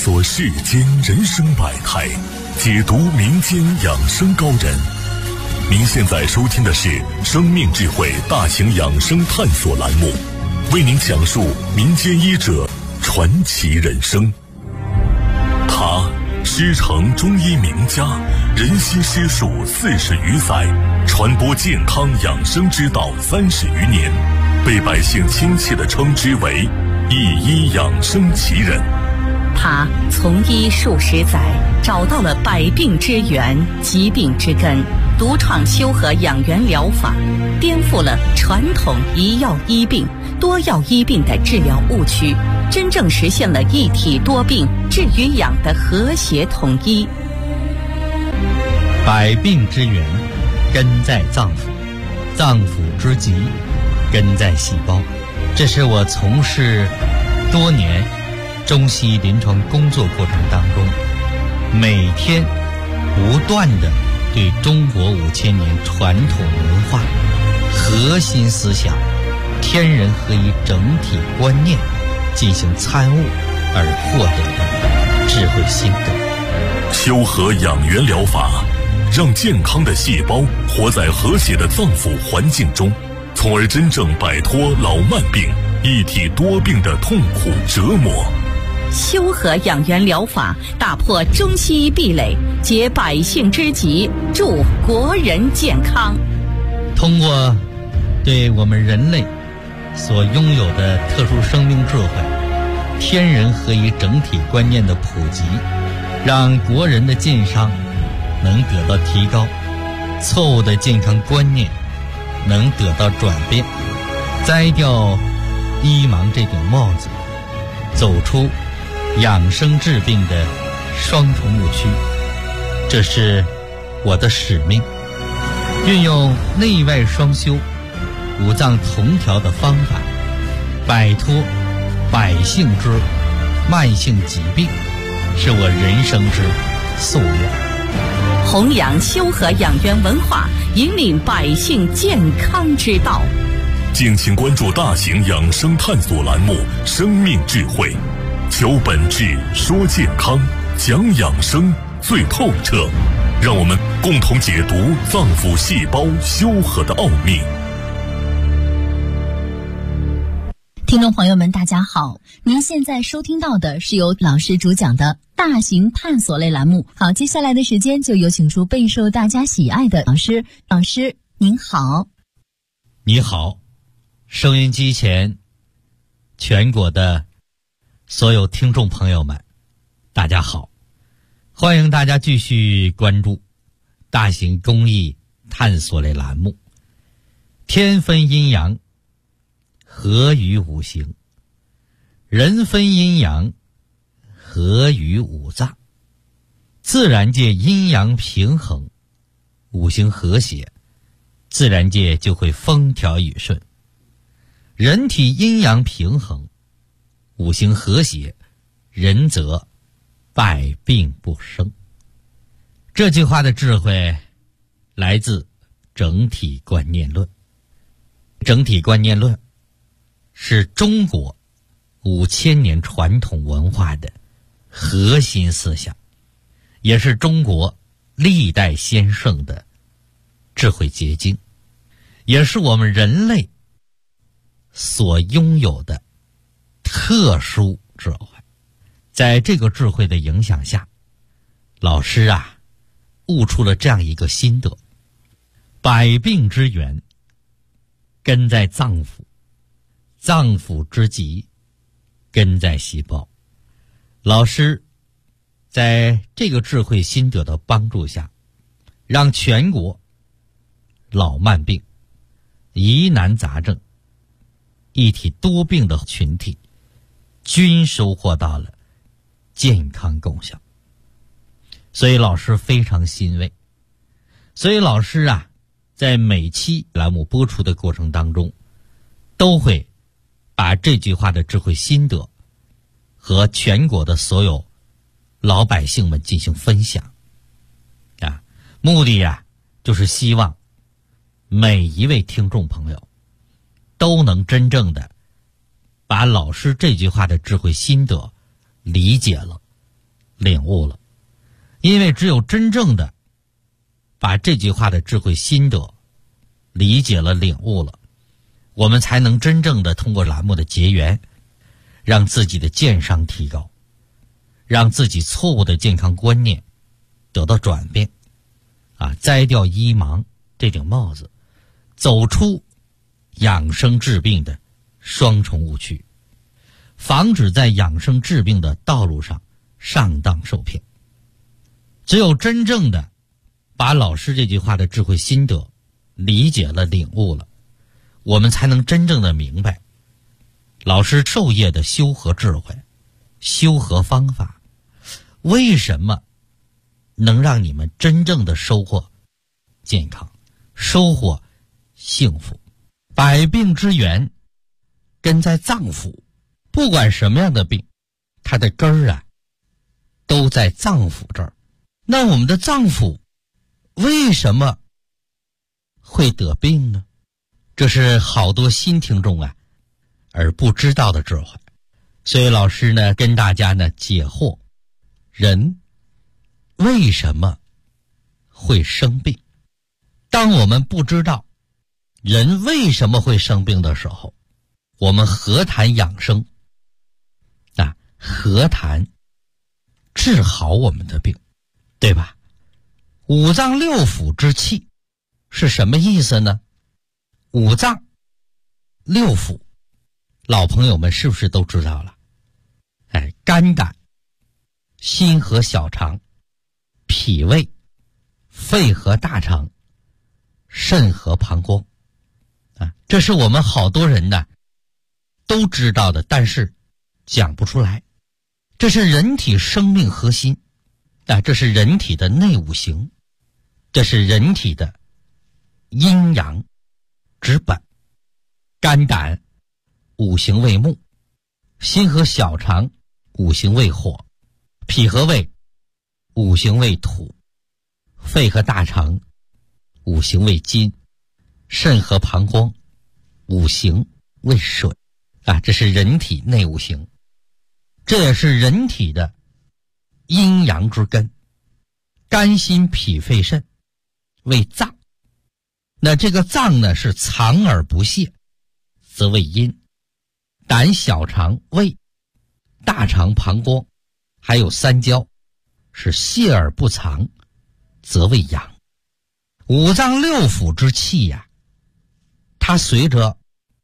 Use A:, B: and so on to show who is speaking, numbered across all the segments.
A: 索世间人生百态，解读民间养生高人。您现在收听的是生命智慧大型养生探索栏目，为您讲述民间医者传奇人生。他师承中医名家，人心师术40余载，传播健康养生之道30余年，被百姓亲切地称之为一医养生奇人。
B: 他从医数十载，找到了百病之源、疾病之根，独创修和养元疗法，颠覆了传统一药医病、多药医病的治疗误区，真正实现了一体多病、治与养的和谐统一。
C: 百病之源，根在脏腑，脏腑之疾，根在细胞。这是我从事多年中西医临床工作过程当中，每天不断的对中国5000年传统文化、核心思想、天人合一整体观念进行参悟而获得的智慧心得。
A: 修和养元疗法，让健康的细胞活在和谐的脏腑环境中，从而真正摆脱老慢病、一体多病的痛苦折磨。
B: 修和养元疗法打破中西医壁垒，解百姓之急，助国人健康。
C: 通过对我们人类所拥有的特殊生命智慧、天人合一整体观念的普及，让国人的健康能得到提高，错误的健康观念能得到转变，摘掉医盲这顶帽子，走出养生治病的双重误区。这是我的使命，运用内外双修、五脏同调的方法，摆脱百姓之慢性疾病，是我人生之夙愿。
B: 弘扬修和养元文化，引领百姓健康之道。
A: 敬请关注大型养生探索栏目《生命智慧》，求本质，说健康，讲养生最透彻。让我们共同解读脏腑细胞修和的奥秘。
D: 听众朋友们，大家好，您现在收听到的是由老师主讲的大型探索类栏目。好，接下来的时间就有请出备受大家喜爱的老师。老师您好。
C: 你好，收音机前全国的所有听众朋友们，大家好，欢迎大家继续关注大型公益探索类栏目。天分阴阳，合于五行；人分阴阳，合于五脏。自然界阴阳平衡，五行和谐，自然界就会风调雨顺。人体阴阳平衡，五行和谐，人则百病不生。这句话的智慧来自整体观念论。整体观念论是中国5000年传统文化的核心思想，也是中国历代先圣的智慧结晶，也是我们人类所拥有的特殊智慧。在这个智慧的影响下，老师悟出了这样一个心得：百病之源根在脏腑，脏腑之疾根在细胞。老师在这个智慧心得的帮助下，让全国老慢病、疑难杂症、一体多病的群体均收获到了健康功效。所以老师非常欣慰。所以老师在每期栏目播出的过程当中，都会把这句话的智慧心得和全国的所有老百姓们进行分享目的就是希望每一位听众朋友都能真正的把老师这句话的智慧心得理解了、 领悟了。因为只有真正的把这句话的智慧心得理解了、领悟了，我们才能真正的通过栏目的结缘，让自己的健商提高，让自己错误的健康观念得到转变，摘掉医盲这顶帽子，走出养生治病的双重误区，防止在养生治病的道路上上当受骗。只有真正的把老师这句话的智慧心得理解了、领悟了，我们才能真正的明白老师授业的修和智慧、修和方法，为什么能让你们真正的收获健康、收获幸福。百病之源根在脏腑，不管什么样的病，它的根儿都在脏腑这儿。那我们的脏腑为什么会得病呢？这是好多新听众而不知道的智慧。所以老师呢跟大家呢解惑，人为什么会生病？当我们不知道人为什么会生病的时候，我们何谈养生何谈治好我们的病，对吧？五脏六腑之气是什么意思呢？五脏六腑老朋友们是不是都知道了？肝胆、心和小肠、脾胃、肺和大肠、肾和膀胱这是我们好多人都知道的，但是讲不出来。这是人体生命核心这是人体的内五行，这是人体的阴阳之本。肝胆五行为木，心和小肠五行为火，脾和胃五行为土，肺和大肠五行为金，肾和膀胱五行为水这是人体内五行，这也是人体的阴阳之根。肝心脾肺肾为脏，那这个脏呢是藏而不泄，则为阴。胆小肠胃大肠膀胱还有三焦是泄而不藏，则为阳。五脏六腑之气它随着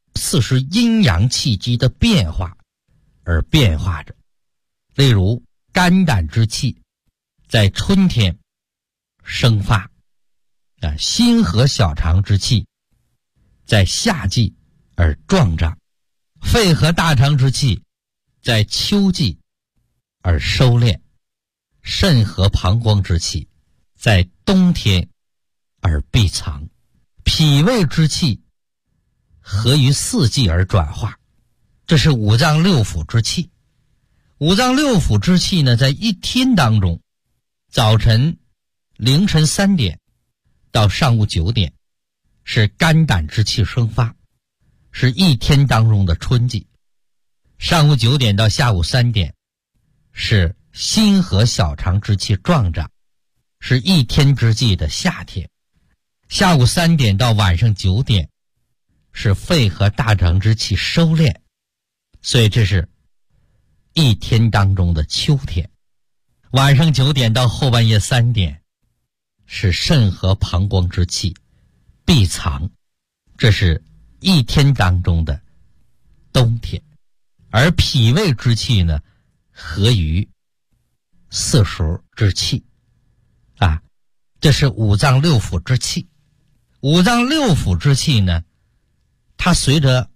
C: 40阴阳气机的变化而变化着。例如肝胆之气在春天生发心和小肠之气在夏季而壮长，肺和大肠之气在秋季而收敛，肾和膀胱之气在冬天而闭藏，脾胃之气合于四季而转化。这是五脏六腑之气。五脏六腑之气呢，在一天当中，早晨凌晨3点到上午9点是肝胆之气生发，是一天当中的春季。上午9点到下午3点是心和小肠之气壮长，是一天之计的夏天。下午3点到晚上9点是肺和大肠之气收敛，所以这是一天当中的秋天。晚上9点到后半夜3点是肾和膀胱之气闭藏，这是一天当中的冬天。而脾胃之气呢，合于四时之气这是五脏六腑之气。五脏六腑之气呢，它随着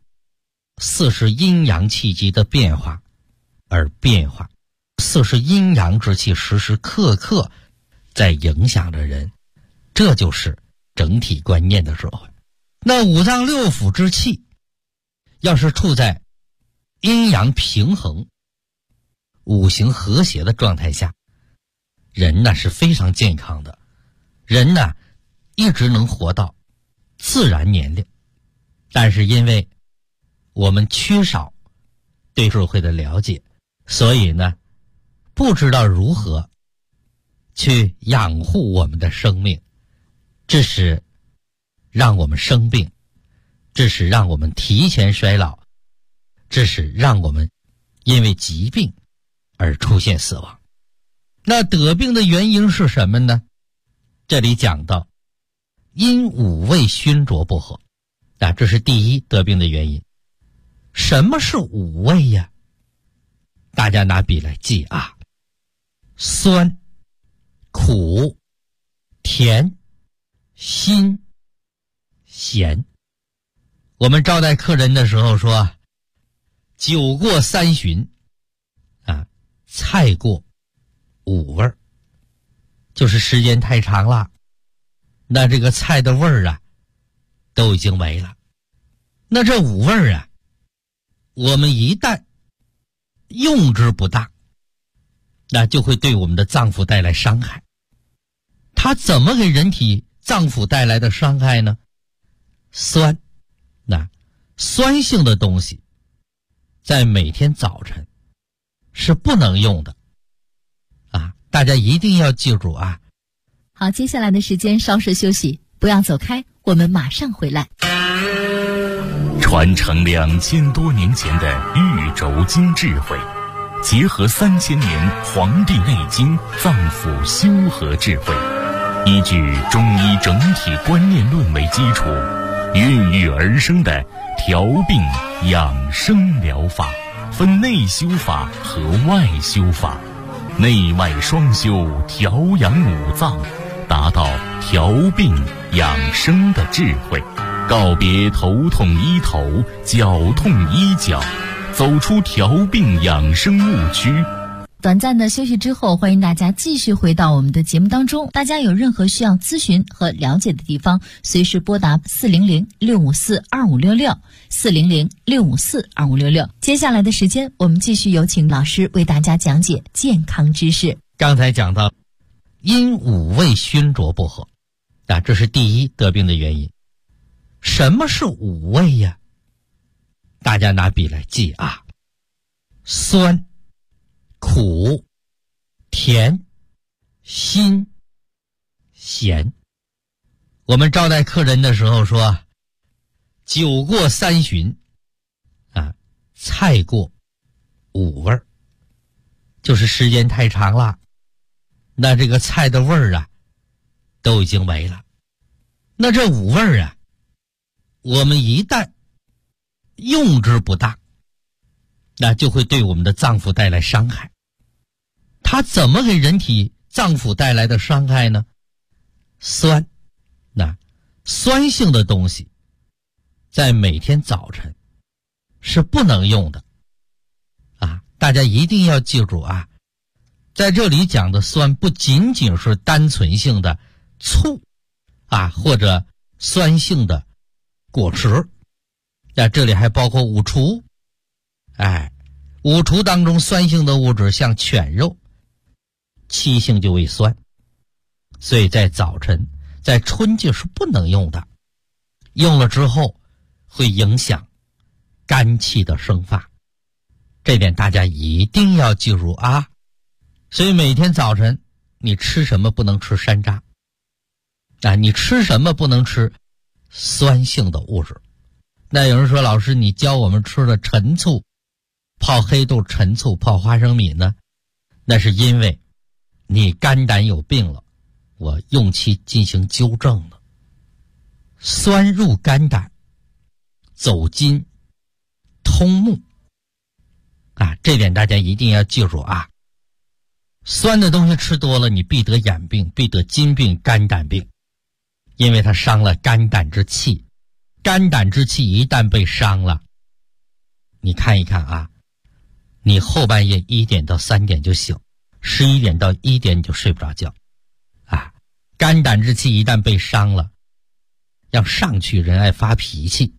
C: 40阴阳气机的变化而变化，40阴阳之气时时刻刻在影响着人，这就是整体观念的智慧。那五脏六腑之气要是处在阴阳平衡、五行和谐的状态下，人呢是非常健康的，人呢一直能活到自然年龄。但是因为我们缺少对智慧的了解，所以呢不知道如何去养护我们的生命，致使让我们生病，致使让我们提前衰老，致使让我们因为疾病而出现死亡。那得病的原因是什么呢？这里讲到因五味熏灼不和，这是第一得病的原因。什么是五味呀？大家拿笔来记啊：酸、苦、甜、辛、咸。我们招待客人的时候说，酒过三巡菜过五味儿，就是时间太长了，那这个菜的味儿都已经没了。那这五味儿我们一旦用之不当，那就会对我们的脏腑带来伤害。它怎么给人体脏腑带来的伤害呢？酸，酸性的东西在每天早晨是不能用的大家一定要记住啊。
D: 好，接下来的时间稍事休息，不要走开，我们马上回来。
A: 传承2000多年前的玉轴经智慧，结合3000年《黄帝内经》脏腑修和智慧，依据中医整体观念论为基础，孕育而生的调病养生疗法，分内修法和外修法，内外双修，调养五脏，达到调病养生的智慧，告别头痛医头，脚痛医脚，走出调病养生误区。
D: 短暂的休息之后，欢迎大家继续回到我们的节目当中。大家有任何需要咨询和了解的地方，随时拨打400-654-2566 400-654-2566。接下来的时间，我们继续有请老师为大家讲解健康知识。
C: 刚才讲到因五味熏灼不和这是第一得病的原因。什么是五味呀？大家拿笔来记啊：酸、苦、甜、辛、咸。我们招待客人的时候说，酒过三巡菜过五味儿，就是时间太长了，那这个菜的味儿都已经没了。那这五味儿我们一旦用之不当，那就会对我们的脏腑带来伤害。它怎么给人体脏腑带来的伤害呢？酸，酸性的东西在每天早晨是不能用的大家一定要记住啊。在这里讲的酸不仅仅是单纯性的醋或者酸性的果汁，这里还包括五厨。五厨当中酸性的物质像犬肉，七性就为酸，所以在早晨在春季是不能用的，用了之后会影响肝气的生发，这点大家一定要记住啊。所以每天早晨你吃什么不能吃山楂你吃什么不能吃酸性的物质。那有人说，老师你教我们吃的陈醋，泡黑豆、陈醋、泡花生米呢？那是因为你肝胆有病了，我用其进行纠正了。酸入肝胆，走筋通目这点大家一定要记住啊。酸的东西吃多了，你必得眼病，必得筋病、肝胆病，因为它伤了肝胆之气。肝胆之气一旦被伤了，你看一看你后半夜1点到3点就醒，11点到1点你就睡不着觉肝胆之气一旦被伤了，要上去人爱发脾气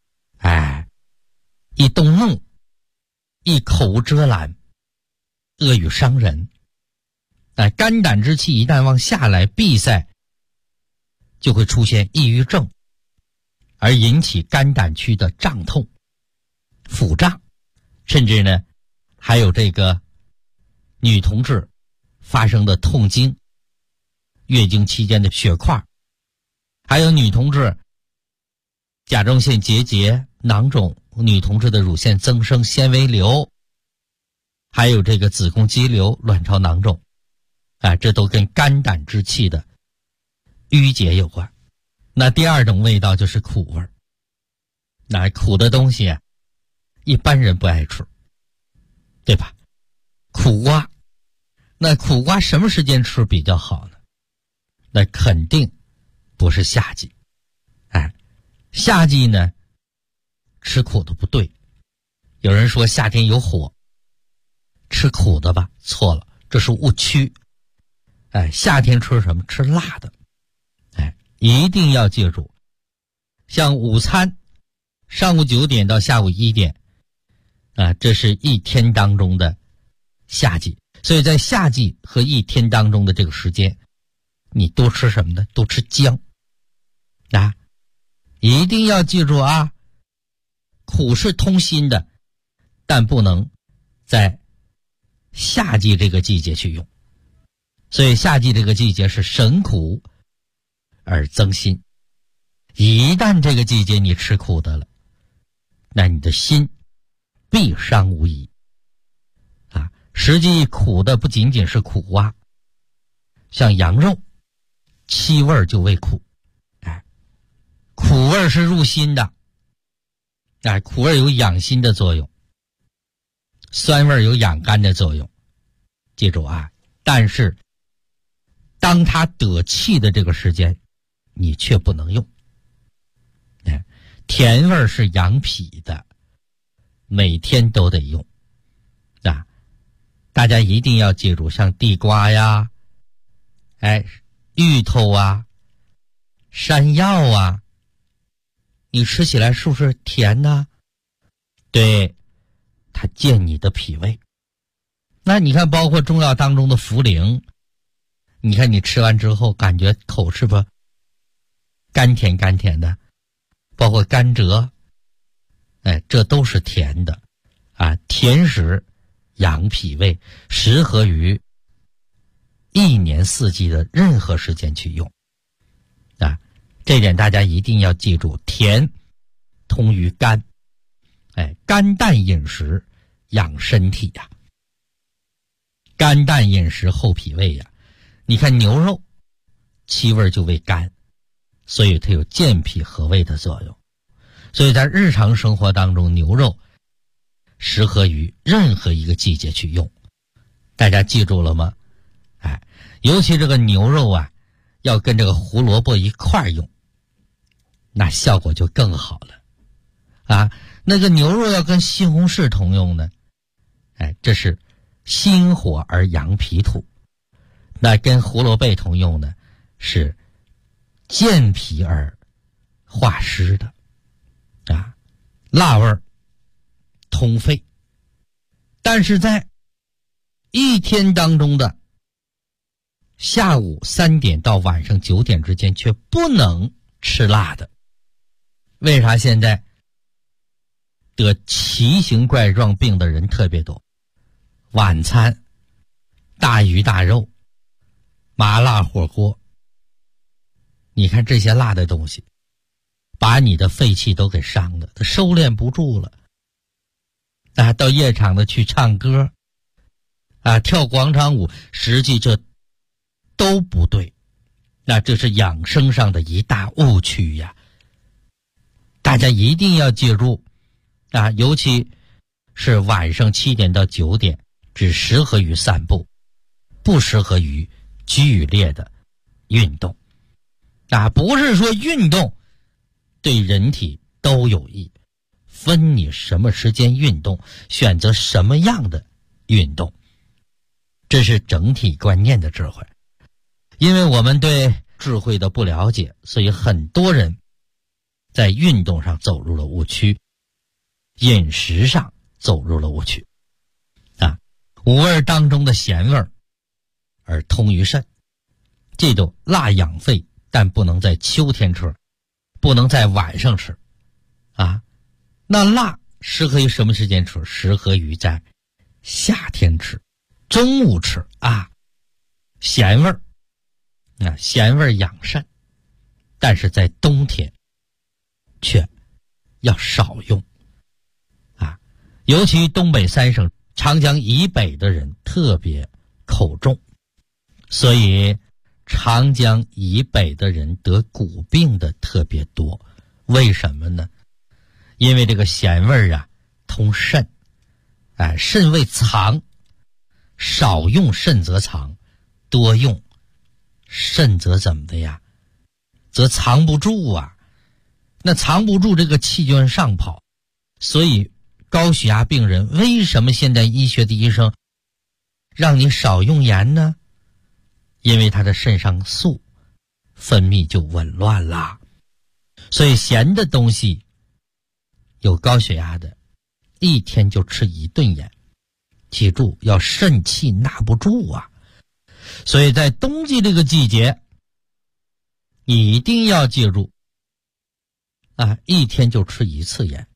C: 一动怒，一口无遮拦，恶语伤人肝胆之气一旦往下来闭塞，就会出现抑郁症，而引起肝胆区的胀痛、腹胀，甚至呢还有这个女同志发生的痛经、月经期间的血块，还有女同志甲状腺结节、囊肿，女同志的乳腺增生、纤维瘤，还有这个子宫肌瘤、卵巢囊肿，这都跟肝胆之气的淤结有关。那第二种味道就是苦味儿。那苦的东西一般人不爱吃，对吧？苦瓜，那苦瓜什么时间吃比较好呢？那肯定不是夏季。夏季呢，吃苦的不对。有人说夏天有火，吃苦的吧，错了，这是误区。夏天吃什么？吃辣的。一定要记住，像午餐上午9点到下午1点，这是一天当中的夏季。所以在夏季和一天当中的这个时间，你多吃什么呢？多吃姜。一定要记住啊，苦是通心的，但不能在夏季这个季节去用。所以夏季这个季节是省苦而增心。一旦这个季节你吃苦的了，那你的心必伤无疑。实际苦的不仅仅是苦瓜，像羊肉，七味就为苦。苦味是入心的，苦味有养心的作用，酸味有养肝的作用。记住但是当它得气的这个时间，你却不能用。甜味是养脾的，每天都得用。大家一定要记住，像地瓜呀，芋头啊，山药啊，你吃起来是不是甜呢？对，它健你的脾胃。那你看包括中药当中的茯苓，你看你吃完之后感觉口是不是甘甜甘甜的，包括甘蔗，这都是甜的甜食养脾胃，适合于一年四季的任何时间去用。这点大家一定要记住，甜通于肝，肝淡饮食养身体呀。肝淡饮食厚脾胃呀。你看牛肉七味就为肝，所以它有健脾和胃的作用。所以在日常生活当中，牛肉适合于任何一个季节去用。大家记住了吗？尤其这个牛肉要跟这个胡萝卜一块用，那效果就更好了。那个牛肉要跟西红柿同用呢，这是心火而养脾土。那跟胡萝卜同用呢，是健脾而化湿的。辣味儿通肺。但是在一天当中的下午3点到晚上9点之间却不能吃辣的。为啥现在得奇形怪状病的人特别多？晚餐大鱼大肉、麻辣火锅，你看这些辣的东西把你的肺气都给伤了，它收敛不住了。到夜场的去唱歌跳广场舞，实际这都不对。那这是养生上的一大误区呀。大家一定要记住尤其是晚上7点到9点只适合于散步，不适合于剧烈的运动。不是说运动对人体都有益，分你什么时间运动，选择什么样的运动，这是整体观念的智慧。因为我们对智慧的不了解，所以很多人在运动上走入了误区，饮食上走入了误区。五味当中的咸味而通于肾。记住，辣养肺，但不能在秋天吃，不能在晚上吃那辣适合于什么时间吃？适合于在夏天吃。 中午吃啊，咸味儿啊，咸味儿养肾，但是在冬天却要少用啊，尤其东北三省长江以北的人特别口重，所以长江以北的人得骨病的特别多。为什么呢？因为这个咸味儿啊通肾，肾为藏，少用肾则藏，多用肾则怎么的呀？则藏不住啊。那藏不住，这个气就往上跑。所以高血压病人为什么现在医学的医生让你少用盐呢？因为他的肾上素分泌就紊乱啦。所以咸的东西，有高血压的一天就吃1顿盐，记住要肾气纳不住啊。所以在冬季这个季节，你一定要记住啊，一天就吃1次盐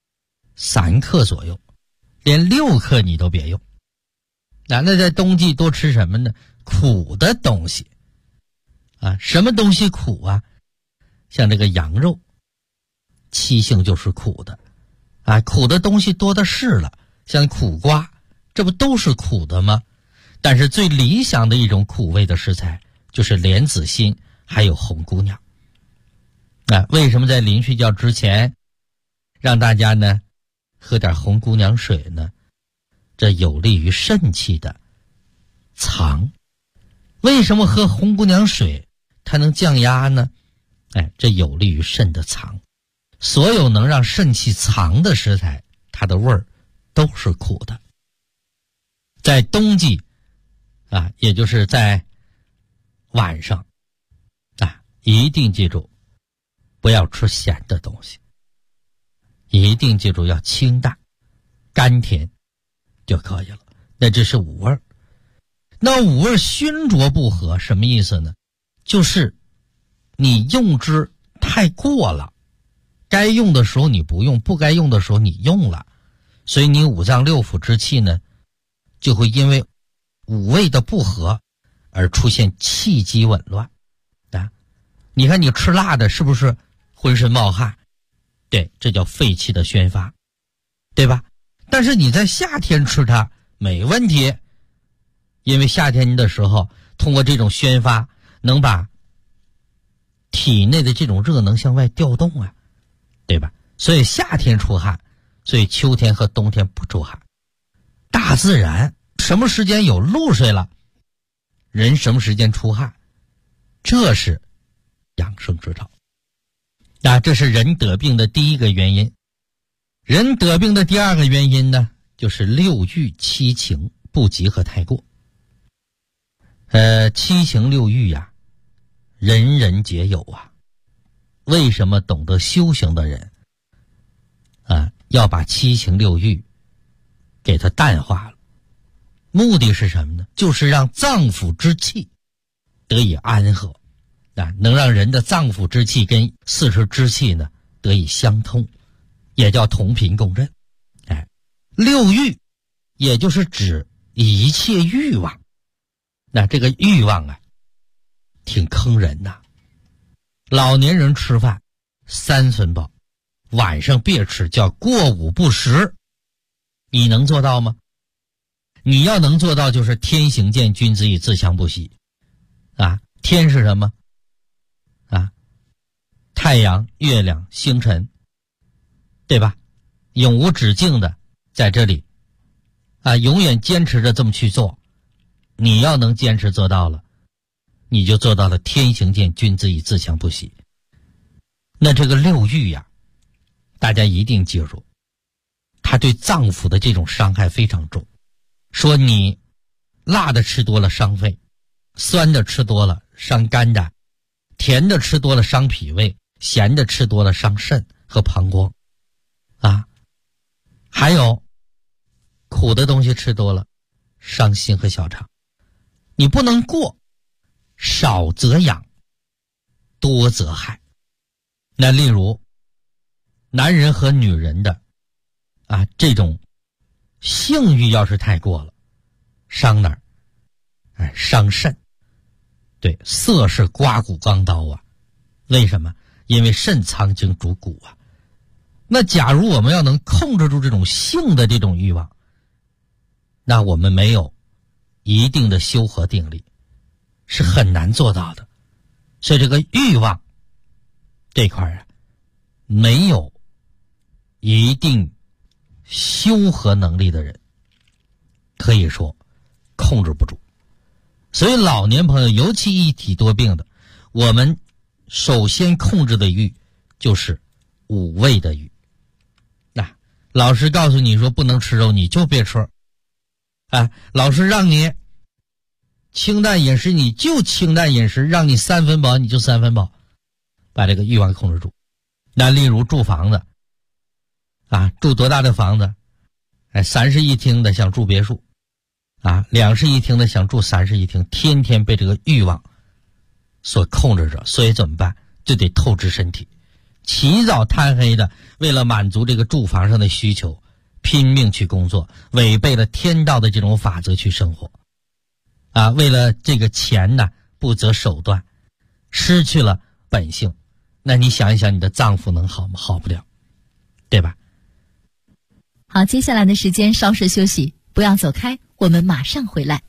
C: ，3克左右，连6克你都别用。那在冬季多吃什么呢？苦的东西啊，什么东西苦啊？像这个羊肉，气性就是苦的啊，苦的东西多的是了，像苦瓜，这不都是苦的吗？但是最理想的一种苦味的食材就是莲子心还有红姑娘啊。为什么在临睡觉之前让大家呢喝点红姑娘水呢？这有利于肾气的藏。为什么喝红姑娘水它能降压呢？这有利于肾的藏。所有能让肾气藏的食材，它的味儿都是苦的。在冬季啊，也就是在晚上啊，一定记住不要吃咸的东西，一定记住要清淡甘甜就可以了。那这是五味。那五味熏灼不和什么意思呢？就是你用之太过了，该用的时候你不用，不该用的时候你用了，所以你五脏六腑之气呢就会因为五味的不和而出现气机紊乱啊。你看你吃辣的是不是浑身冒汗？对，这叫肺气的宣发，对吧？但是你在夏天吃它没问题，因为夏天的时候通过这种宣发能把体内的这种热能向外调动啊，对吧？所以夏天出汗，所以秋天和冬天不出汗。大自然什么时间有露水了，人什么时间出汗，这是养生之道。这是人得病的第一个原因。人得病的第二个原因呢，就是六欲七情不及和太过。七情六欲呀，人人皆有啊。为什么懂得修行的人啊，要把七情六欲给它淡化了？目的是什么呢？就是让脏腑之气得以安和啊，能让人的脏腑之气跟四时之气呢得以相通，也叫同频共振。六欲也就是指一切欲望。那这个欲望啊挺坑人呐。老年人吃饭3分饱，晚上别吃，叫过午不食。你能做到吗？你要能做到，就是天行健，君子以自强不息啊。天是什么啊？太阳、月亮、星辰，对吧？永无止境的在这里啊，永远坚持着这么去做。你要能坚持做到了，你就做到了天行健，君子以自强不息。那这个六欲呀，大家一定记住，它对脏腑的这种伤害非常重。说你辣的吃多了伤肺，酸的吃多了伤肝胆，甜的吃多了伤脾胃，咸的吃多了伤肾和膀胱啊。还有苦的东西吃多了伤心和小肠。你不能过，少则养，多则害。那例如男人和女人的啊这种性欲要是太过了， 伤哪儿？伤肾。对，色是刮骨钢刀啊。为什么？因为肾藏精主骨啊。那假如我们要能控制住这种性的这种欲望，那我们没有一定的修和定力，是很难做到的。所以这个欲望这块啊，没有一定修和能力的人，可以说控制不住。所以老年朋友，尤其一体多病的，我们首先控制的欲就是五味的欲。那老师告诉你说不能吃肉，你就别吃。老师让你清淡饮食，你就清淡饮食，让你3分饱你就3分饱，把这个欲望控制住。那例如住房子住多大的房子？3室1厅的想住别墅，2室1厅的想住3室1厅，天天被这个欲望所控制着。所以怎么办？就得透支身体，起早贪黑的，为了满足这个住房上的需求，拼命去工作，违背了天道的这种法则去生活为了这个钱呢，不择手段，失去了本性。那你想一想，你的脏腑能好吗？好不了，对吧？
D: 好，接下来的时间稍事休息，不要走开，我们马上回来。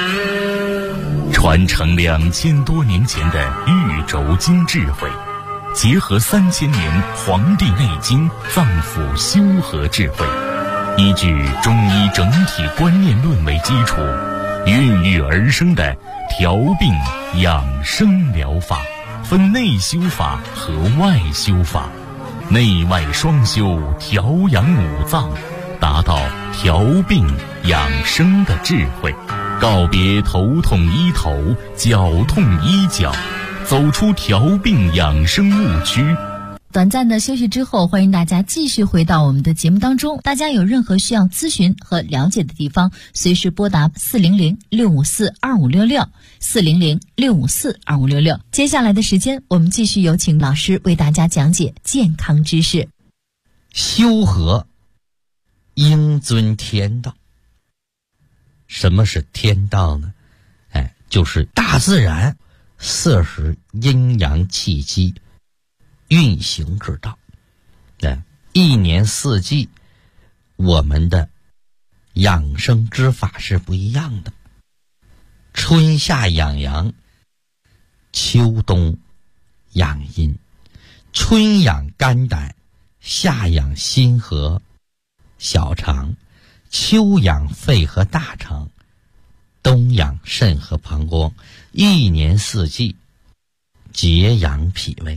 A: 传承2000多年前的玉轴经智慧，结合3000年《黄帝内经》脏腑修和智慧，依据中医整体观念论为基础，孕育而生的调病养生疗法，分内修法和外修法，内外双修，调养五脏，达到调病养生的智慧，告别头痛医头，脚痛医脚，走出调病养生误区。
D: 短暂的休息之后，欢迎大家继续回到我们的节目当中。大家有任何需要咨询和了解的地方，随时拨打400-654-2566 400-654-2566。接下来的时间，我们继续有请老师为大家讲解健康知识。
C: 修和应遵天道。什么是天道呢？就是大自然摄食阴阳气机运行之道。一年四季我们的养生之法是不一样的。春夏养阳，秋冬养阴。春养肝胆，夏养心和小肠，秋养肺和大肠，冬养肾和膀胱。一年四季节养脾胃。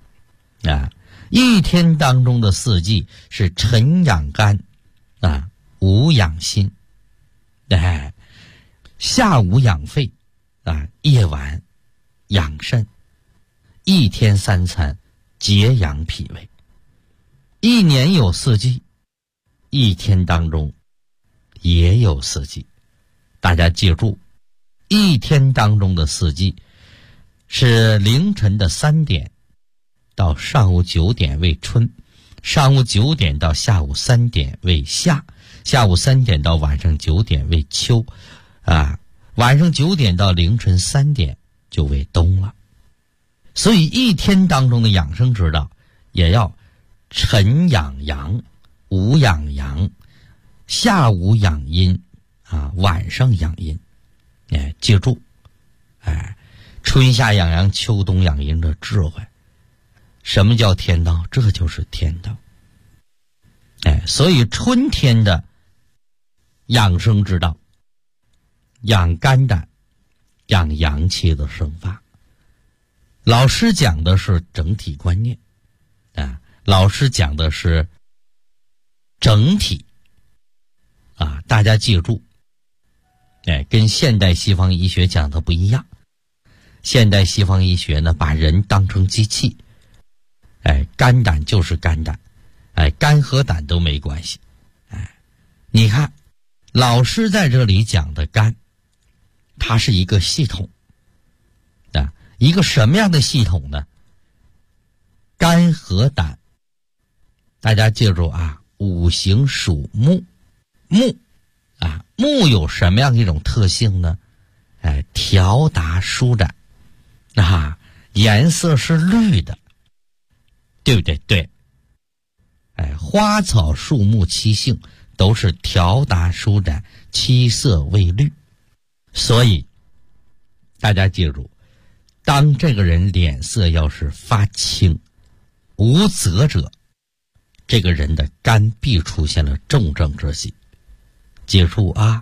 C: 一天当中的四季是晨养肝午养心，下午养肺夜晚养肾。一天3餐节养脾胃。一年有四季，一天当中也有四季。大家记住，一天当中的四季是凌晨的3点到上午9点为春，上午9点到下午3点为夏，下午3点到晚上9点为秋，晚上9点到凌晨3点就为冬了。所以一天当中的养生之道，也要晨养阳，午养阳，下午养阴，晚上养阴。记住，春夏养阳，秋冬养阴的智慧。什么叫天道？这就是天道。所以春天的养生之道，养肝胆，养阳气的生发。老师讲的是整体观念，老师讲的是整体，大家记住，跟现代西方医学讲的不一样。现代西方医学呢，把人当成机器，肝胆就是肝胆，肝和胆都没关系。你看，老师在这里讲的肝，它是一个系统，一个什么样的系统呢？肝和胆，大家记住五行属木，木啊，木有什么样一种特性呢？条达舒展，颜色是绿的，对不对？对。花草树木其性都是条达舒展，其色为绿。所以大家记住，当这个人脸色要是发青无泽者，这个人的肝必出现了重症之喜。记住啊。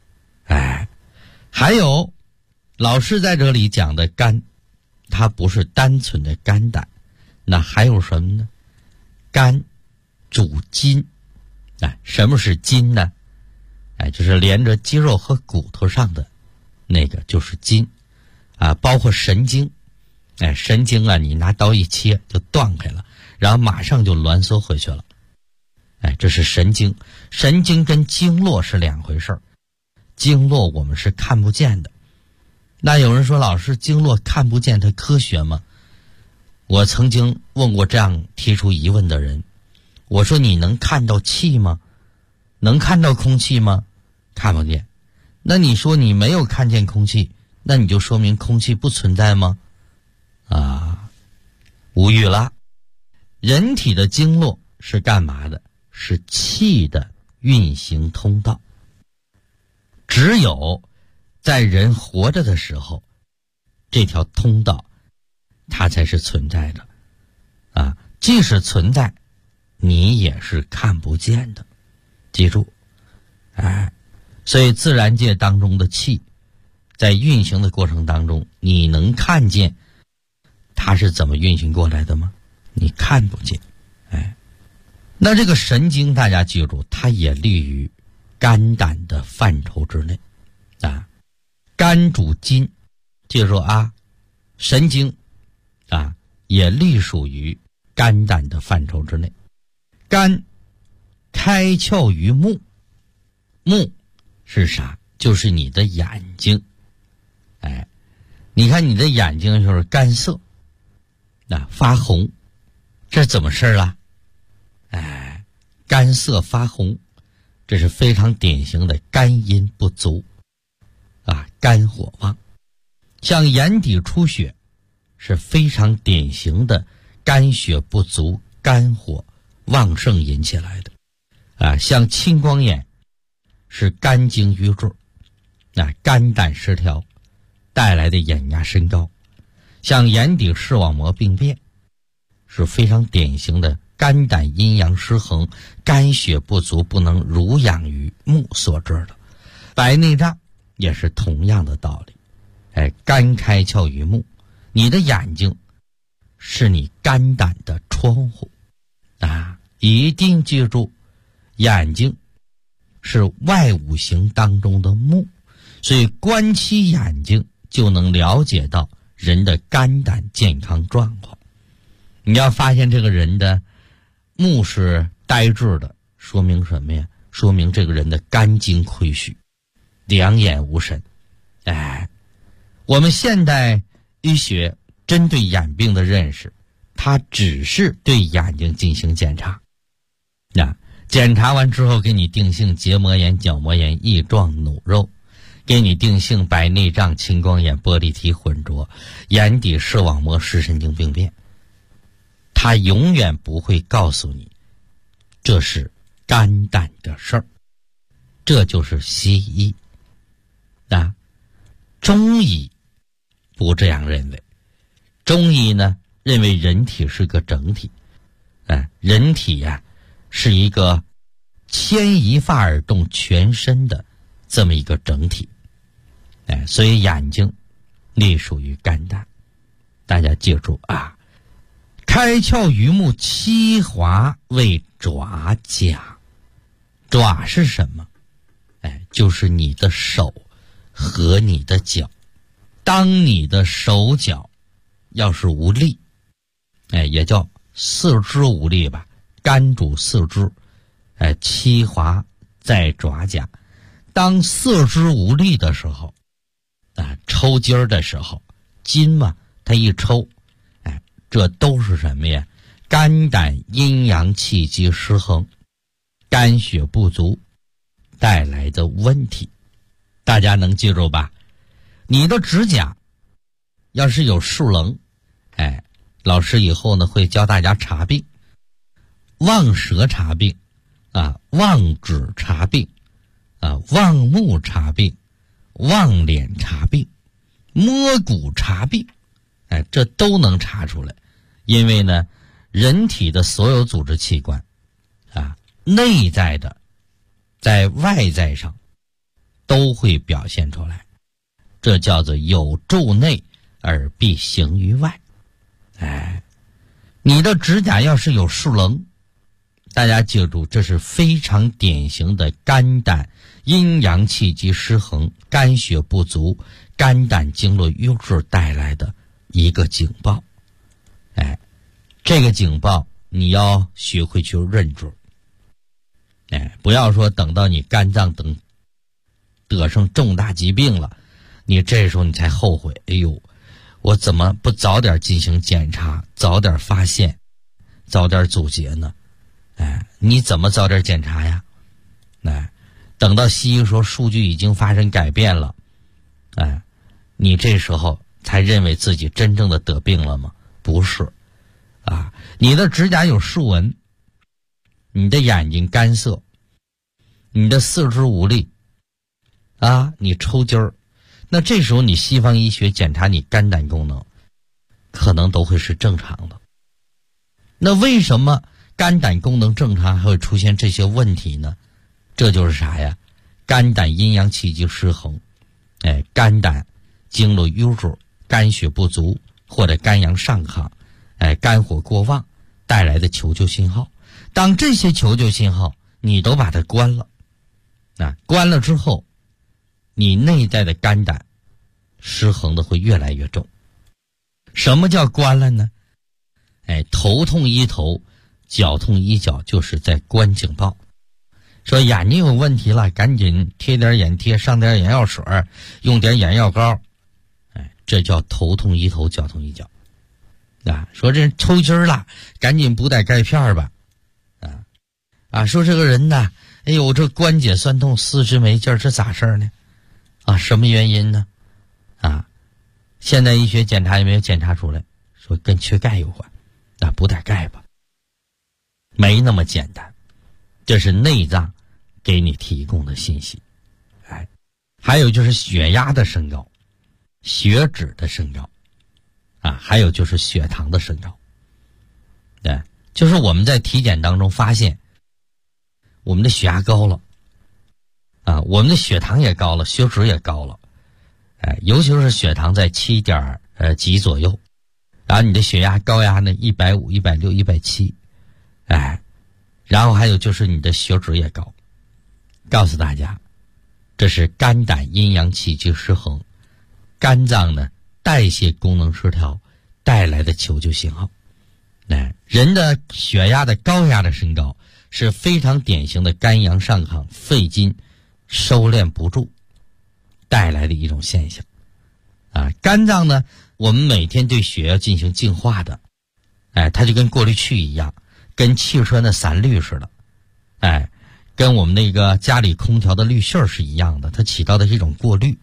C: 还有老师在这里讲的肝，它不是单纯的肝胆，那还有什么呢？肝主筋。什么是筋呢？就是连着肌肉和骨头上的那个就是筋包括神经。神经你拿刀一切就断开了，然后马上就挛缩回去了。这是神经。神经跟经络是两回事儿，经络我们是看不见的。那有人说，老师，经络看不见它科学吗？我曾经问过这样提出疑问的人，我说你能看到气吗？能看到空气吗？看不见。那你说你没有看见空气，那你就说明空气不存在吗？无语了。人体的经络是干嘛的？是气的运行通道。只有在人活着的时候，这条通道它才是存在的即使存在，你也是看不见的。记住所以自然界当中的气在运行的过程当中，你能看见它是怎么运行过来的吗？你看不见。那这个神经大家记住，它也立于肝胆的范畴之内肝主筋，记住神经也隶属于肝胆的范畴之内。肝开窍于目，目是啥？就是你的眼睛。你看你的眼睛就是干涩发红，这怎么事了？干涩发红，这是非常典型的肝阴不足肝火旺。像眼底出血是非常典型的肝血不足，肝火旺盛引起来的像青光眼是肝经瘀滞肝胆失调带来的眼压升高。像眼底视网膜病变是非常典型的肝胆阴阳失衡，肝血不足，不能濡养于目所致的。白内障也是同样的道理。肝开窍于目，你的眼睛是你肝胆的窗户一定记住，眼睛是外五行当中的目，所以观其眼睛就能了解到人的肝胆健康状况。你要发现这个人的目是呆滞的，说明什么呀？说明这个人的肝经亏虚，两眼无神。我们现代医学针对眼病的认识，它只是对眼睛进行检查。检查完之后给你定性结膜炎、角膜炎、翼状弩肉，给你定性白内障、青光眼、玻璃体混浊、眼底视网膜视神经病变。他永远不会告诉你这是肝胆的事儿，这就是西医中医不这样认为。中医呢认为人体是个整体人体是一个牵一发而动全身的这么一个整体所以眼睛隶属于肝胆。大家记住开窍于目，七华为爪甲。爪是什么？就是你的手和你的脚。当你的手脚要是无力，也叫四肢无力吧，肝主四肢，七华在爪甲。当四肢无力的时候抽筋儿的时候，筋嘛它一抽这都是什么呀？肝胆阴阳气机失衡，肝血不足， 带来的问题。大家能记住吧？你的指甲要是有竖棱，老师以后呢会教大家查病，望舌查病望指查病望目查病，望脸查病，摸骨查病，这都能查出来。因为呢，人体的所有组织器官内在的在外在上都会表现出来，这叫做有助内而必行于外。你的指甲要是有竖棱，大家记住，这是非常典型的肝胆阴阳气机失衡、肝血不足、肝胆经络瘀滞带来的一个警报。这个警报你要学会去认准。不要说等到你肝脏等得上重大疾病了，你这时候你才后悔，哎呦，我怎么不早点进行检查，早点发现，早点阻截呢？你怎么早点检查呀？等到西医说数据已经发生改变了，你这时候才认为自己真正的得病了吗？不是你的指甲有竖纹，你的眼睛干涩，你的四肢无力你抽筋儿，那这时候你西方医学检查你肝胆功能可能都会是正常的。那为什么肝胆功能正常还会出现这些问题呢？这就是啥呀？肝胆阴阳气机失衡，肝胆经络瘀滞，肝血不足，或者肝阳上亢，肝火过旺带来的求救信号。当这些求救信号你都把它关了，关了之后，你内在的肝胆失衡的会越来越重。什么叫关了呢？头痛医头，脚痛医脚，就是在关警报。说眼睛有问题了，赶紧贴点眼贴，上点眼药水，用点眼药膏，这叫头痛医头，脚痛医脚。说这抽筋了，赶紧补点钙片吧。说这个人呢，哎呦，这关节酸痛，四肢没劲儿，这咋事呢？什么原因呢？现代医学检查也没有检查出来，说跟缺钙有关，补点钙吧。没那么简单，这是内脏给你提供的信息。还有就是血压的升高，血脂的升高，还有就是血糖的升高。就是我们在体检当中发现，我们的血压高了，我们的血糖也高了，血脂也高了，尤其是血糖在7点几左右，然后你的血压高压呢150、160、170，然后还有就是你的血脂也高。告诉大家，这是肝胆阴阳气机失衡，肝脏呢代谢功能失调带来的求救信号。人的血压的高压的升高是非常典型的肝阳上亢、肺经收敛不住带来的一种现象。肝脏呢，我们每天对血要进行净化的，它就跟过滤器一样，跟汽车的散滤似的，跟我们那个家里空调的滤芯是一样的，它起到的是一种过滤。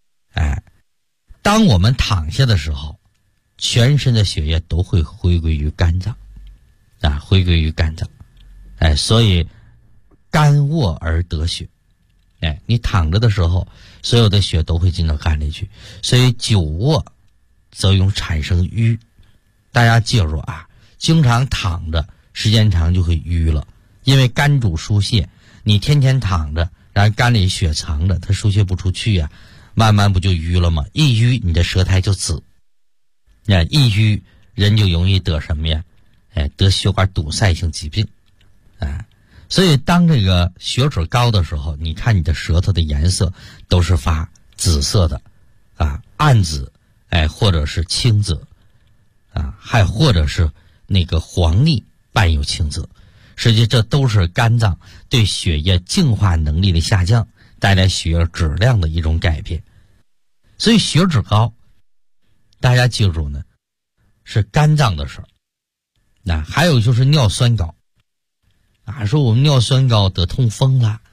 C: 当我们躺下的时候，全身的血液都会回归于肝脏，回归于肝脏。所以肝卧而得血。你躺着的时候，所有的血都会进到肝里去，所以久卧则容产生瘀。大家记住经常躺着时间长就会瘀了，因为肝主疏泄，你天天躺着，然后肝里血藏着，它疏泄不出去慢慢不就瘀了吗？一瘀你的舌苔就紫，一瘀人就容易得什么呀？得血管堵塞性疾病。所以当这个血脂高的时候，你看你的舌头的颜色都是发紫色的暗紫，或者是青紫，还或者是那个黄腻伴有青紫。实际这都是肝脏对血液净化能力的下降带来血液质量的一种改变。所以血脂高，大家记住呢，是肝脏的事儿。还有就是尿酸高，说我们尿酸高得痛风了，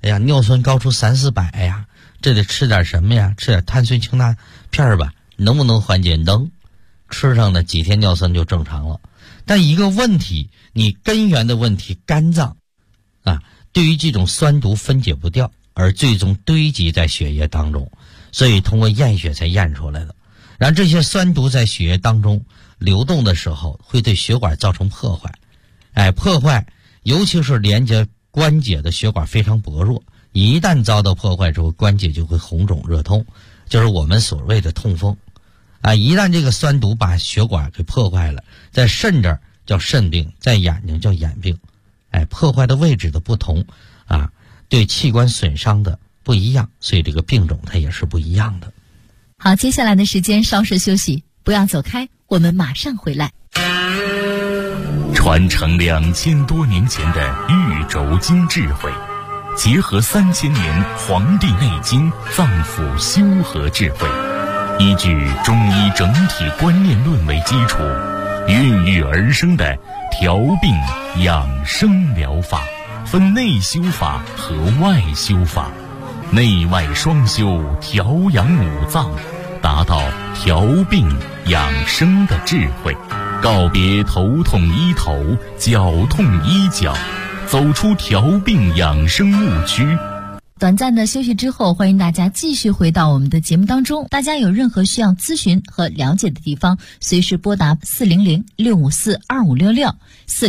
C: 哎呀，尿酸高出300-400呀，这得吃点什么呀？吃点碳酸氢钠片吧，能不能缓解？能，吃上的几天尿酸就正常了。但一个问题，你根源的问题，肝脏啊，对于这种酸毒分解不掉，而最终堆积在血液当中，所以通过验血才验出来的。然后这些酸毒在血液当中流动的时候，会对血管造成破坏。破坏，尤其是连接关节的血管非常薄弱，一旦遭到破坏之后，关节就会红肿热痛，就是我们所谓的痛风。一旦这个酸毒把血管给破坏了，在肾这儿叫肾病，在眼睛叫眼病。破坏的位置的不同对器官损伤的不一样，所以这个病种它也是不一样的。
D: 好，接下来的时间稍事休息，不要走开，我们马上回来。
A: 传承2000多年前的玉轴经智慧，结合3000年《黄帝内经》脏腑修和智慧，依据中医整体观念论为基础，孕育而生的调病养生疗法，分内修法和外修法，内外双修，调养五脏，达到调病养生的智慧，告别头痛医头，脚痛医脚，走出调病养生误区。
D: 短暂的休息之后，欢迎大家继续回到我们的节目当中。大家有任何需要咨询和了解的地方，随时拨打400-654-2566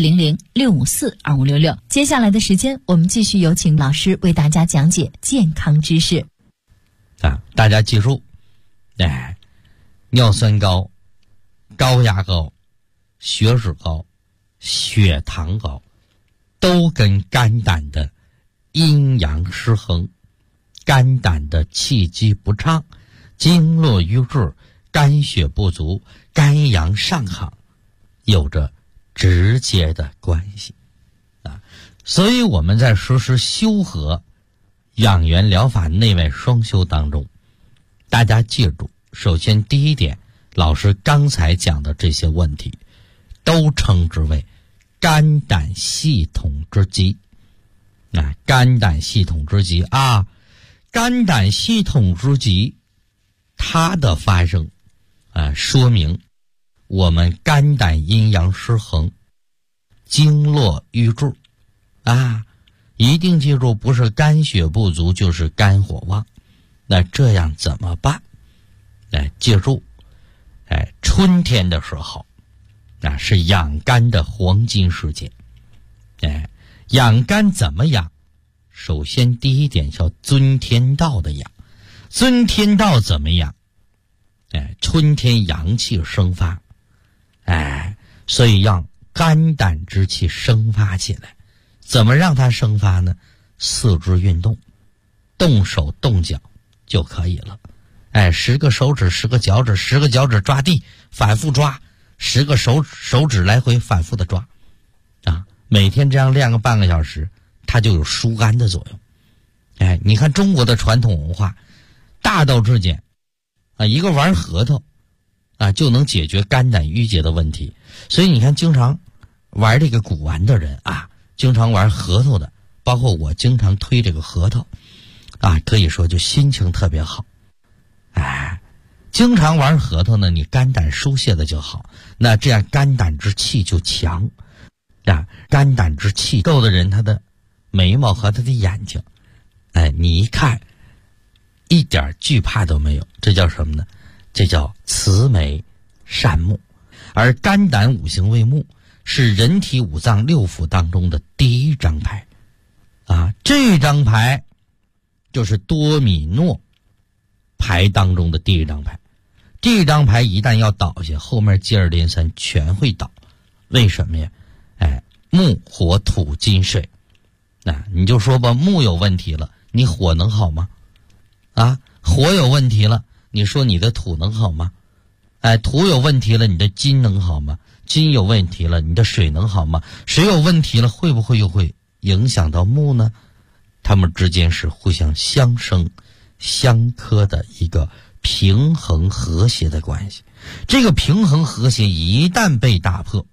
D: 400-654-2566。接下来的时间，我们继续有请老师为大家讲解健康知识。
C: 大家记住，尿酸高、高压高、血脂高、血糖高，都跟肝胆的阴阳失衡、肝胆的气机不畅、经络瘀滞、肝血不足、肝阳上亢有着直接的关系所以我们在实施修和养元疗法内外双修当中，大家记住，首先第一点，老师刚才讲的这些问题都称之为肝胆系统之疾肝胆系统之疾肝胆系统之疾它的发生说明我们肝胆阴阳失衡，经络瘀滞一定记住，不是肝血不足就是肝火旺。那这样怎么办？记住春天的时候是养肝的黄金时节。养肝怎么养？首先第一点叫遵天道的养。遵天道怎么养？春天阳气生发，所以让肝胆之气生发起来。怎么让它生发呢？四肢运动，动手动脚就可以了。10个手指10个脚趾10个脚趾抓地，反复抓，10个手指来回反复的抓每天这样练个半个小时，它就有疏肝的作用。你看中国的传统文化大道至简一个玩核桃就能解决肝胆郁结的问题。所以你看经常玩这个古玩的人经常玩核桃的，包括我经常推这个核桃可以说就心情特别好。经常玩核桃呢，你肝胆疏泄的就好，那这样肝胆之气就强肝胆之气够的人，他的眉毛和他的眼睛你一看一点惧怕都没有，这叫什么呢？这叫慈眉善目。而肝胆五行为目，是人体五脏六腑当中的第一张牌这张牌就是多米诺牌当中的第一张牌。这张牌一旦要倒下，后面接二连三全会倒。为什么呀？木火土金水你就说吧，木有问题了，你火能好吗？火有问题了，你说你的土能好吗？土有问题了，你的金能好吗？金有问题了，你的水能好吗？水有问题了，会不会又会影响到木呢？它们之间是互相相生相克的一个平衡和谐的关系。这个平衡和谐一旦被打破，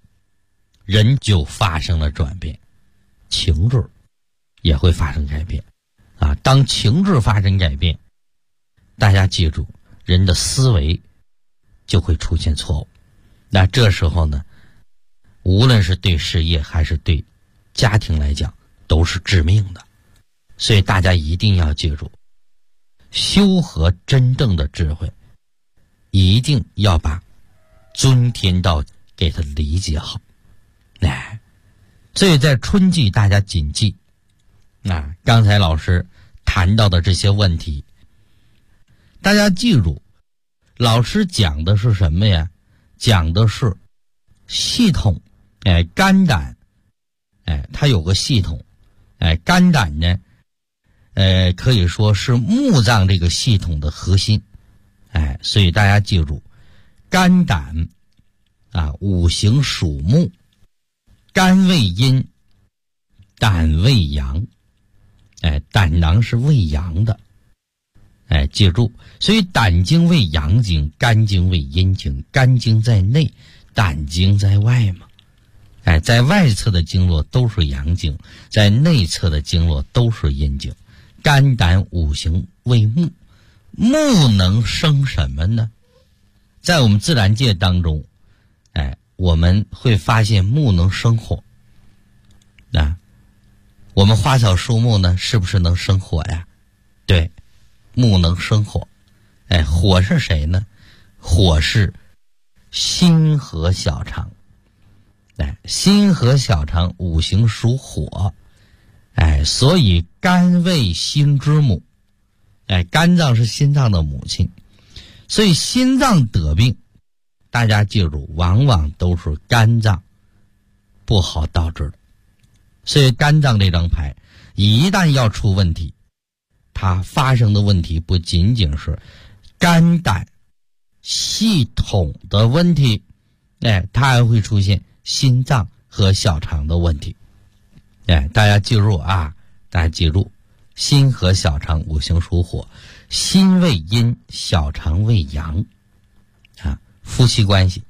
C: 人就发生了转变，情志也会发生改变当情志发生改变，大家记住，人的思维就会出现错误。那这时候呢，无论是对事业还是对家庭来讲，都是致命的。所以大家一定要记住，修和真正的智慧，一定要把尊天道给他理解好。所以在春季大家谨记刚才老师谈到的这些问题，大家记住，老师讲的是什么呀？讲的是系统。肝胆它有个系统。肝胆呢可以说是木脏这个系统的核心。所以大家记住，肝胆五行属木，肝为阴，胆为阳。胆囊是为阳的。记住，所以胆经为阳经，肝经为阴经，肝经在内，胆经在外嘛。在外侧的经络都是阳经，在内侧的经络都是阴经。肝胆五行为木，木能生什么呢？在我们自然界当中，我们会发现木能生火。我们花草树木呢，是不是能生火呀？对，木能生火。火是谁呢？火是心和小肠。心和小肠五行属火。所以肝为心之母。肝脏是心脏的母亲。所以心脏得病，大家记住，往往都是肝脏不好导致的。所以肝脏这张牌一旦要出问题，它发生的问题不仅仅是肝胆系统的问题，它还会出现心脏和小肠的问题。大家记住大家记住，心和小肠五行属火，心为阴，小肠为阳。夫妻关系。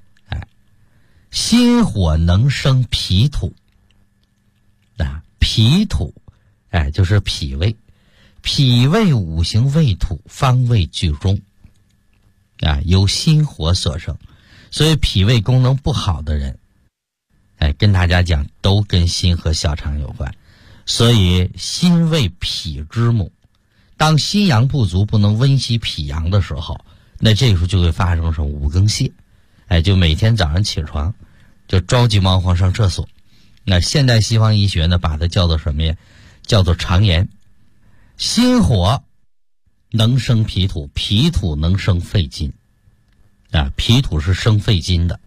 C: 心火能生脾土。脾土就是脾胃，脾胃五行为土，方位居中。由心火所生。所以脾胃功能不好的人，跟大家讲，都跟心和小肠有关。所以心为脾之母，当心阳不足，不能温习脾阳的时候，那这时候就会发生什么五更泻。就每天早上起床就着急忙慌上厕所。那现代西方医学呢，把它叫做什么呀？叫做肠炎。心火能生脾土，脾土能生肺金。脾土是生肺金的。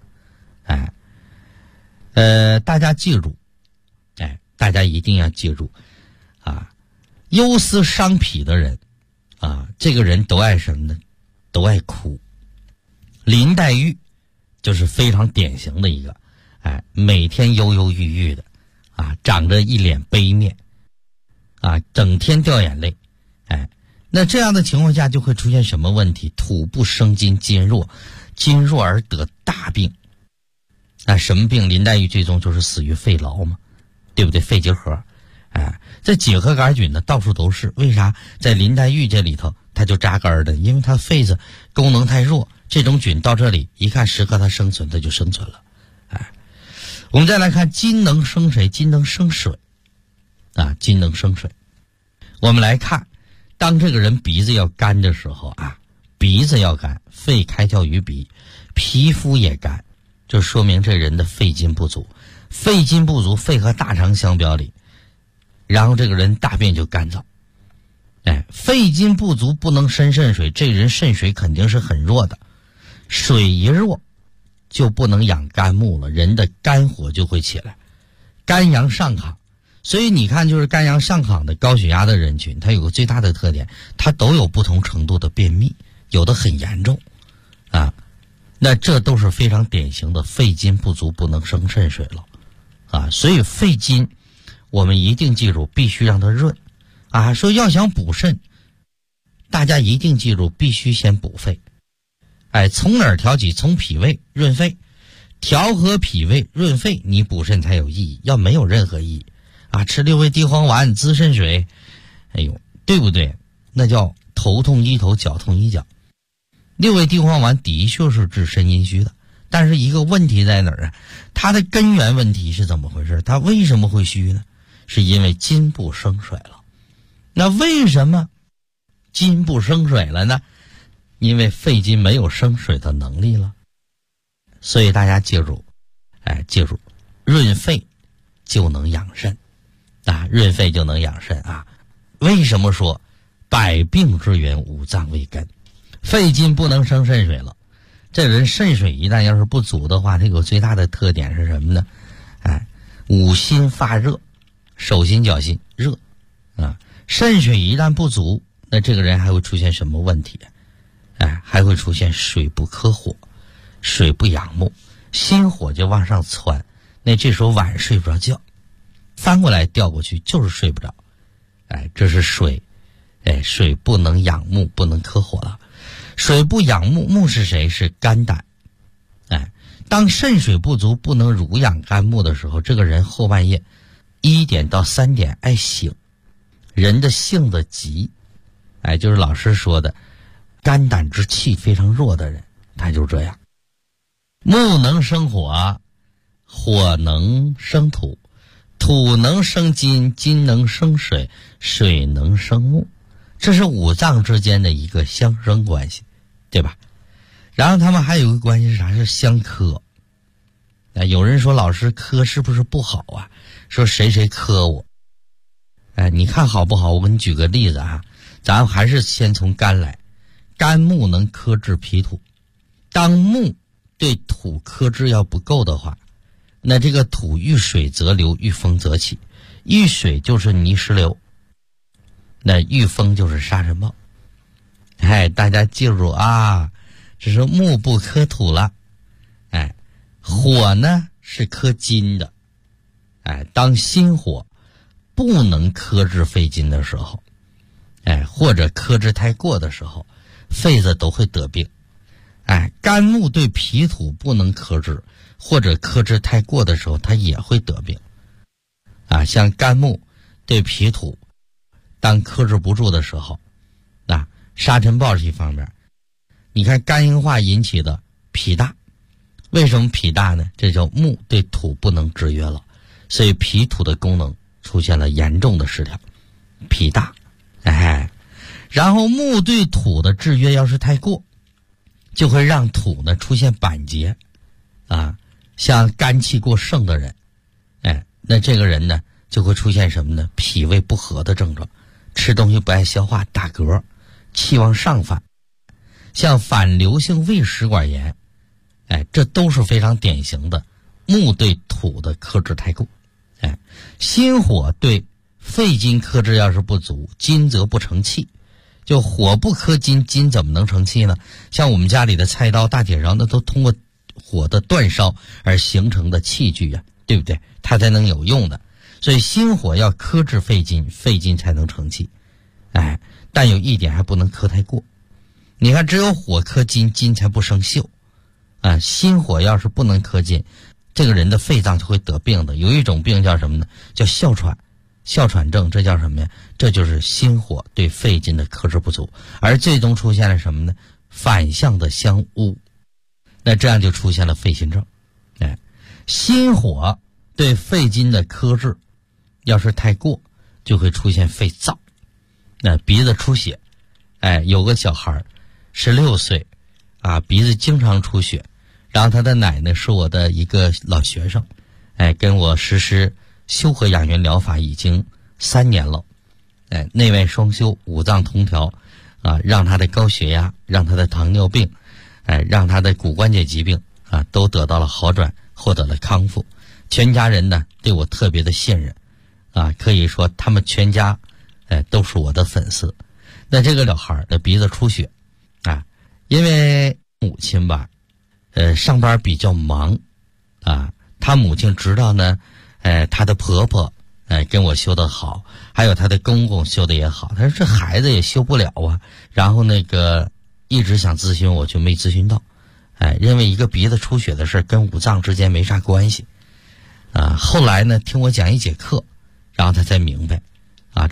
C: 大家记住，大家一定要记住忧思伤脾的人这个人都爱什么呢？都爱哭。林黛玉就是非常典型的一个，每天忧忧郁郁的长着一脸悲面整天掉眼泪。那这样的情况下就会出现什么问题？土不生金，金弱，金弱而得大病。什么病？林黛玉最终就是死于肺痨嘛，对不对？肺结核。这结核杆菌呢到处都是，为啥在林黛玉这里头它就扎根的？因为它肺子功能太弱，这种菌到这里一看适合它生存，它就生存了。我们再来看金能生谁？金能生水。金能生水。我们来看，当这个人鼻子要干的时候鼻子要干，肺开窍于鼻，皮肤也干，就说明这人的肺金不足。肺金不足，肺和大肠相表里，然后这个人大便就干燥。肺金不足不能生肾水，这人肾水肯定是很弱的。水一弱就不能养肝木了，人的肝火就会起来，肝阳上亢。所以你看，就是肝阳上亢的高血压的人群，它有个最大的特点，它都有不同程度的便秘，有的很严重那这都是非常典型的肺金不足，不能生肾水了所以肺金我们一定记住，必须让它润说要想补肾，大家一定记住，必须先补肺。从哪儿调起？从脾胃润肺，调和脾胃润肺，你补肾才有意义。要没有任何意义吃6味地黄丸滋肾水， 哎呦，对不对？那叫头痛医头，脚痛医脚。六味地黄丸的确是治肾阴虚的，但是一个问题在哪儿啊？它的根源问题是怎么回事？它为什么会虚呢？是因为筋部生水了。那为什么筋部生水了呢？因为肺经没有生水的能力了。所以大家记住，记住，润肺就能养肾啊，润肺就能养肾啊。为什么说百病之源五脏为根？肺经不能生肾水了，这人肾水一旦要是不足的话，它有最大的特点是什么呢？五心发热，手心脚心热啊。肾水一旦不足，那这个人还会出现什么问题？还会出现水不克火，水不养目，心火就往上窜，那这时候晚上睡不着觉，翻过来调过去就是睡不着。这是水，水不能养目，不能克火了。水不养目，目是谁？是肝胆。当肾水不足，不能濡养肝木的时候，这个人后半夜1点到3点爱醒，人的性子急，就是老师说的肝胆之气非常弱的人，他就这样。木能生火，火能生土，土能生金，金能生水，水能生木，这是五脏之间的一个相生关系，对吧？然后他们还有一个关系是啥？是相克。有人说老师克是不是不好啊？说谁谁克我。你看好不好？我给你举个例子啊，咱还是先从肝来。肝木能克制脾土，当木对土克制要不够的话，那这个土遇水则流，遇风则起，遇水就是泥石流，那遇风就是沙尘暴。大家记住啊，这是木不克土了。火呢是克金的。当心火不能克制肺经的时候，或者克制太过的时候，肺子都会得病。肝木对脾土不能克制，或者克制太过的时候，它也会得病。像肝木对脾土当克制不住的时候，沙尘暴是一方面。你看肝硬化引起的脾大，为什么脾大呢？这叫木对土不能制约了，所以脾土的功能出现了严重的失调，脾大。然后木对土的制约要是太过，就会让土呢出现板结像肝气过盛的人，那这个人呢就会出现什么呢？脾胃不和的症状，吃东西不爱消化，打嗝，气往上反，像反流性胃食管炎，这都是非常典型的木对土的克制太过。心火对肺经克制要是不足，金则不成气。就火不克金，金怎么能成气呢？像我们家里的菜刀、大铁勺，那都通过火的煅烧而形成的器具啊，对不对？它才能有用的。所以心火要克制肺经，肺经才能成气。但有一点还不能克太过。你看，只有火克金，金才不生锈。心火要是不能克金，这个人的肺脏就会得病的。有一种病叫什么呢？叫哮喘。哮喘症，这叫什么呀？这就是心火对肺经的克制不足，而最终出现了什么呢？反向的相污，那这样就出现了肺心症。心火对肺经的克制要是太过，就会出现肺燥，鼻子出血。有个小孩16岁鼻子经常出血，然后他的奶奶是我的一个老学生，跟我实施修和养元疗法已经3年了，内外双修，五脏同调，让他的高血压，让他的糖尿病，让他的骨关节疾病都得到了好转，获得了康复。全家人呢对我特别的信任，可以说他们全家都是我的粉丝。那这个小孩的鼻子出血因为母亲吧上班比较忙他母亲知道呢她的婆婆跟我修得好，还有她的公公修得也好，她说这孩子也修不了啊。然后一直想咨询我，就没咨询到，认为一个鼻子出血的事跟五脏之间没啥关系后来呢听我讲一节课，然后他才明白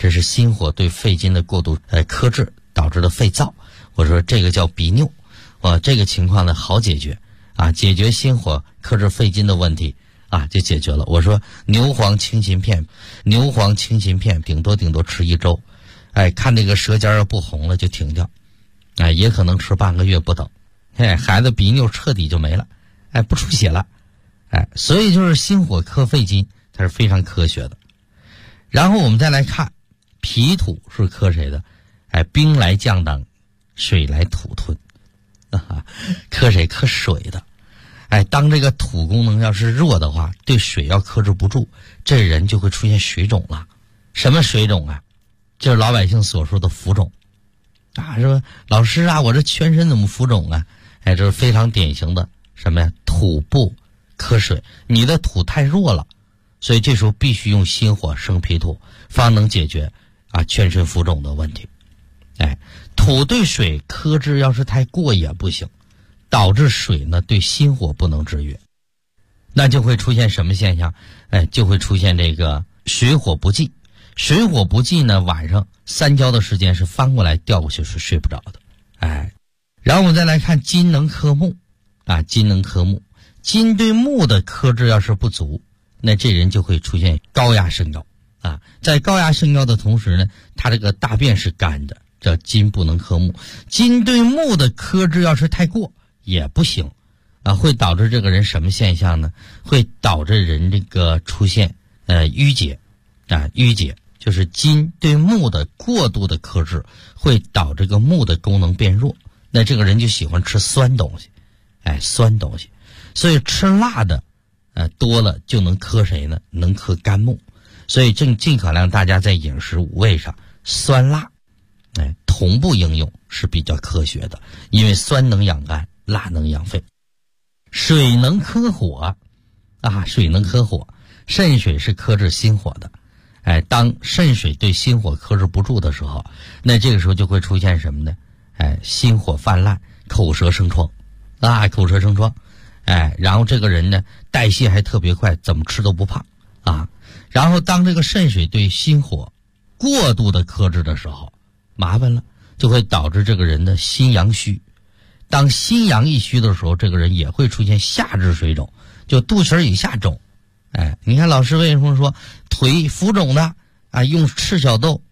C: 这是心火对肺经的过度克制导致的肺燥。我说这个叫鼻衄，这个情况呢好解决啊，解决心火克制肺经的问题啊，就解决了。我说牛黄清心片顶多吃1周，看这个舌尖要不红了就停掉，也可能吃半个月不等，孩子鼻衄彻底就没了，不出血了，所以就是心火克肺经，它是非常科学的。然后我们再来看脾土是克谁的？兵来将挡，水来土吞，克谁？克水的。当这个土功能要是弱的话，对水要克制不住，这人就会出现水肿了。什么水肿啊？就是老百姓所说的浮肿说老师啊，我这全身怎么浮肿啊？这是非常典型的什么呀？土不克水，你的土太弱了，所以这时候必须用心火生脾土，方能解决全身浮肿的问题。土对水克制要是太过也不行，导致水呢对心火不能制约，那就会出现什么现象？就会出现这个水火不济。水火不济呢，晚上3觉的时间是翻过来掉过去是睡不着的。然后我们再来看金能克木金能克木，金对木的克制要是不足，那这人就会出现高压肾高在高压肾高的同时呢，他这个大便是干的，叫金不能克木。金对木的克制要是太过也不行会导致这个人什么现象呢？会导致人这个出现淤结淤结就是金对木的过度的克制会导致这个木的功能变弱，那这个人就喜欢吃酸东西酸东西，所以吃辣的多了就能克谁呢？能克肝木。所以尽可量大家在饮食五味上酸辣同步应用是比较科学的，因为酸能养肝，辣能养肺。水能克火水能克火，肾水是克制心火的。当肾水对心火克制不住的时候，那这个时候就会出现什么呢？心火泛滥，口舌生疮口舌生疮。然后这个人呢代谢还特别快，怎么吃都不胖然后当这个肾水对心火过度的克制的时候，麻烦了，就会导致这个人的心阳虚。当心阳一虚的时候，这个人也会出现下肢水肿，就肚脐以下肿。你看老师为什么说腿浮肿的用赤小豆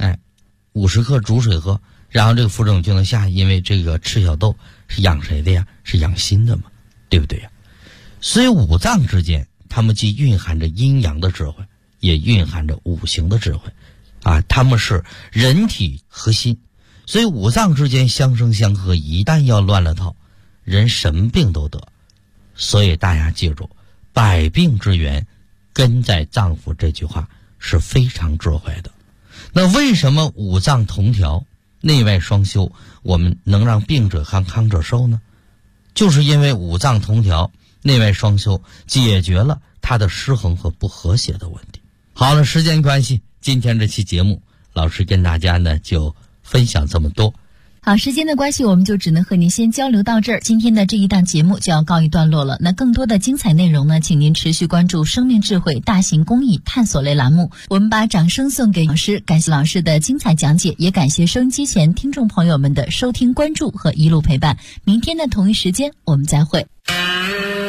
C: 50克煮水喝，然后这个浮肿就能下，因为这个赤小豆是养谁的呀？是养心的嘛，对不对呀？所以五脏之间它们既蕴含着阴阳的智慧，也蕴含着五行的智慧它们是人体核心，所以五脏之间相生相克，一旦要乱了套，人什么病都得。所以大家记住，百病之源根在脏腑，这句话是非常智慧的。那为什么五脏同调，内外双修，我们能让病者康，康者寿呢？就是因为五脏同调，内外双修，解决了它的失衡和不和谐的问题。好了，时间关系，今天这期节目老师跟大家呢就分享这么多。
D: 好，时间的关系，我们就只能和您先交流到这儿。今天的这一档节目就要告一段落了。那更多的精彩内容呢，请您持续关注生命智慧大型公益探索类栏目。我们把掌声送给老师，感谢老师的精彩讲解，也感谢收音机前听众朋友们的收听关注和一路陪伴。明天的同一时间我们再会。